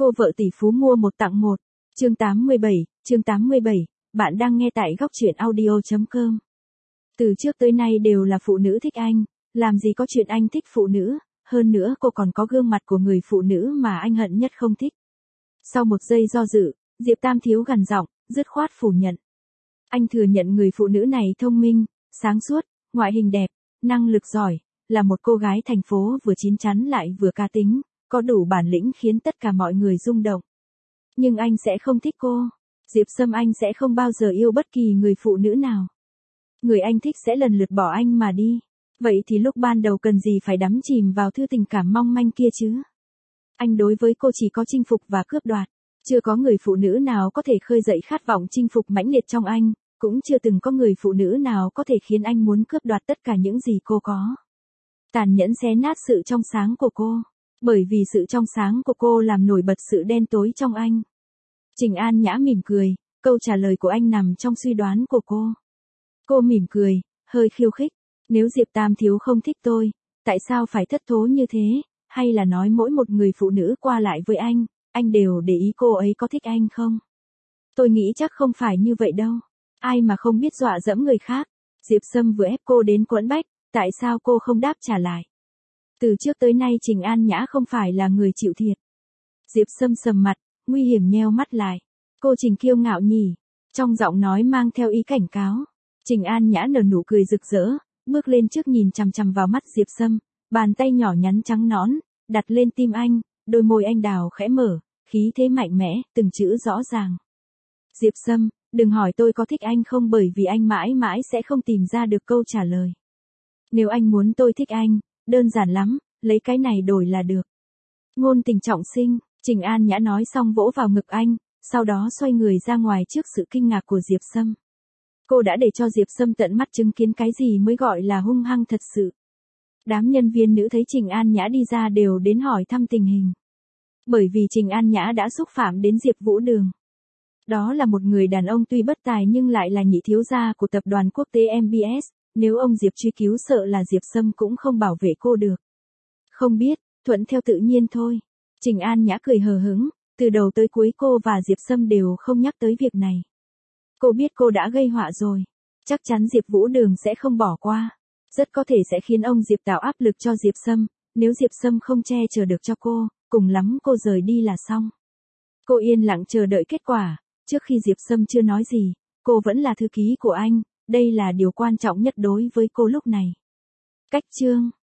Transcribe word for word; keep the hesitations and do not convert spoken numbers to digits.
Cô vợ tỷ phú mua một tặng một. Chương tám mươi bảy, chương tám mươi bảy, bạn đang nghe tại góc truyện audio chấm com. Từ trước tới nay đều là phụ nữ thích anh, làm gì có chuyện anh thích phụ nữ, hơn nữa cô còn có gương mặt của người phụ nữ mà anh hận nhất không thích. Sau một giây do dự, Diệp Tam Thiếu gằn giọng, dứt khoát phủ nhận. Anh thừa nhận người phụ nữ này thông minh, sáng suốt, ngoại hình đẹp, năng lực giỏi, là một cô gái thành phố vừa chín chắn lại vừa cá tính, có đủ bản lĩnh khiến tất cả mọi người rung động. Nhưng anh sẽ không thích cô. Diệp Sâm anh sẽ không bao giờ yêu bất kỳ người phụ nữ nào. Người anh thích sẽ lần lượt bỏ anh mà đi. Vậy thì lúc ban đầu cần gì phải đắm chìm vào thứ tình cảm mong manh kia chứ? Anh đối với cô chỉ có chinh phục và cướp đoạt. Chưa có người phụ nữ nào có thể khơi dậy khát vọng chinh phục mãnh liệt trong anh, cũng chưa từng có người phụ nữ nào có thể khiến anh muốn cướp đoạt tất cả những gì cô có. Tàn nhẫn xé nát sự trong sáng của cô. Bởi vì sự trong sáng của cô làm nổi bật sự đen tối trong anh. Trình An Nhã mỉm cười, câu trả lời của anh nằm trong suy đoán của cô. Cô mỉm cười, hơi khiêu khích. Nếu Diệp Tam Thiếu không thích tôi, tại sao phải thất thố như thế? Hay là nói mỗi một người phụ nữ qua lại với anh, anh đều để ý cô ấy có thích anh không? Tôi nghĩ chắc không phải như vậy đâu. Ai mà không biết dọa dẫm người khác. Diệp Sâm vừa ép cô đến quẫn bách, tại sao cô không đáp trả lại? Từ trước tới nay Trình An Nhã không phải là người chịu thiệt. Diệp Sâm sầm mặt, nguy hiểm nheo mắt lại. Cô Trình kiêu ngạo nhỉ? Trong giọng nói mang theo ý cảnh cáo. Trình An Nhã nở nụ cười rực rỡ, bước lên trước nhìn chằm chằm vào mắt Diệp Sâm, bàn tay nhỏ nhắn trắng nõn, đặt lên tim anh, đôi môi anh đào khẽ mở, khí thế mạnh mẽ, từng chữ rõ ràng. Diệp Sâm, đừng hỏi tôi có thích anh không bởi vì anh mãi mãi sẽ không tìm ra được câu trả lời. Nếu anh muốn tôi thích anh, đơn giản lắm, lấy cái này đổi là được. Ngôn tình trọng sinh, Trình An Nhã nói xong vỗ vào ngực anh, sau đó xoay người ra ngoài trước sự kinh ngạc của Diệp Sâm. Cô đã để cho Diệp Sâm tận mắt chứng kiến cái gì mới gọi là hung hăng thật sự. Đám nhân viên nữ thấy Trình An Nhã đi ra đều đến hỏi thăm tình hình. Bởi vì Trình An Nhã đã xúc phạm đến Diệp Vũ Đường. Đó là một người đàn ông tuy bất tài nhưng lại là nhị thiếu gia của tập đoàn quốc tế em bê ét, nếu ông Diệp truy cứu sợ là Diệp Sâm cũng không bảo vệ cô được. Không biết, thuận theo tự nhiên thôi. Trình An Nhã cười hờ hững, từ đầu tới cuối cô và Diệp Sâm đều không nhắc tới việc này. Cô biết cô đã gây họa rồi. Chắc chắn Diệp Vũ Đường sẽ không bỏ qua. Rất có thể sẽ khiến ông Diệp tạo áp lực cho Diệp Sâm, nếu Diệp Sâm không che chở được cho cô, cùng lắm cô rời đi là xong. Cô yên lặng chờ đợi kết quả, trước khi Diệp Sâm chưa nói gì, cô vẫn là thư ký của anh, đây là điều quan trọng nhất đối với cô lúc này. Cách chương